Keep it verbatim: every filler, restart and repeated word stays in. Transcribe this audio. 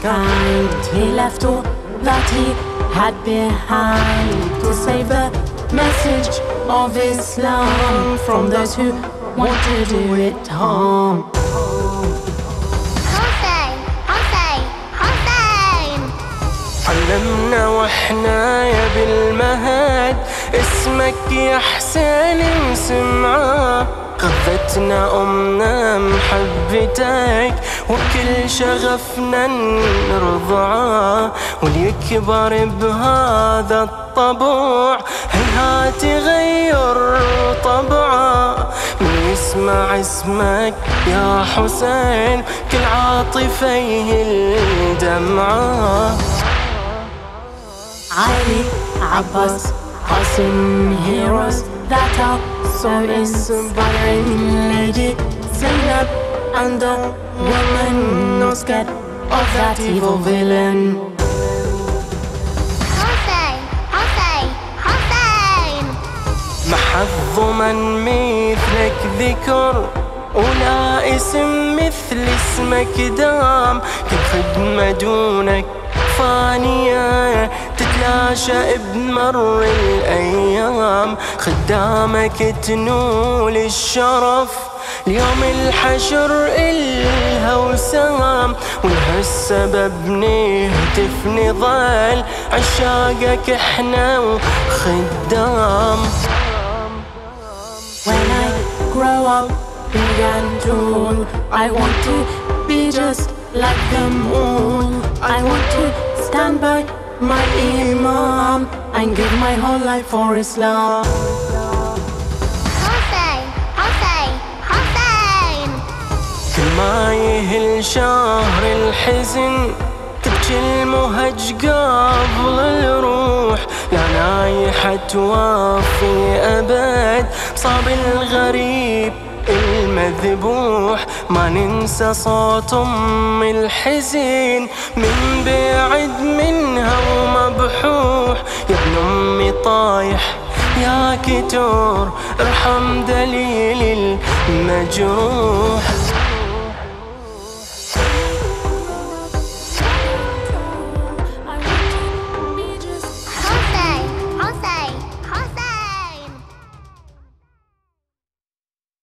kind. He left all that he had behind to save the message of Islam from those who want to do it harm. حسين حسين حسين علمنا واحنا يا بالمهد اسمك يا حسين مسمعه، غذتنا أمنا محبتك وكل شغفنا نرضعه، واليكبر بهذا الطبع هيهات يغير طبعه، من يسمع اسمك يا حسين كل عاطفة يهل دمعه. Ali, Abbas, Qasim, heroes that are so inspiring. Lady Zainab and the woman not scared of that evil villain. حسين حسين حسين محظ من مثلك ذكر ولا اسم مثل اسمك دام، كل خدمة دونك فانية تتلاشى بمر الأيام، خدامك تنول الشرف اليوم الحشر إلها وسام، ولها السبب نهتف نظل عشاقك احنا وخدام. When I grow up big and tall, I want to be just like them all. I want to stand by my Imam and give my whole life for Islam. حسين حسين حسين كل ما يهل شهر الحزن تبكي المهج قبل الروح، لا نايحة توافي أبد صاب الغريب المذبوح، ما ننسى صوت أم الحزين من بعد منها ومبحوح، يا ابن أمي طايح يا كتور ارحم دليل المجروح.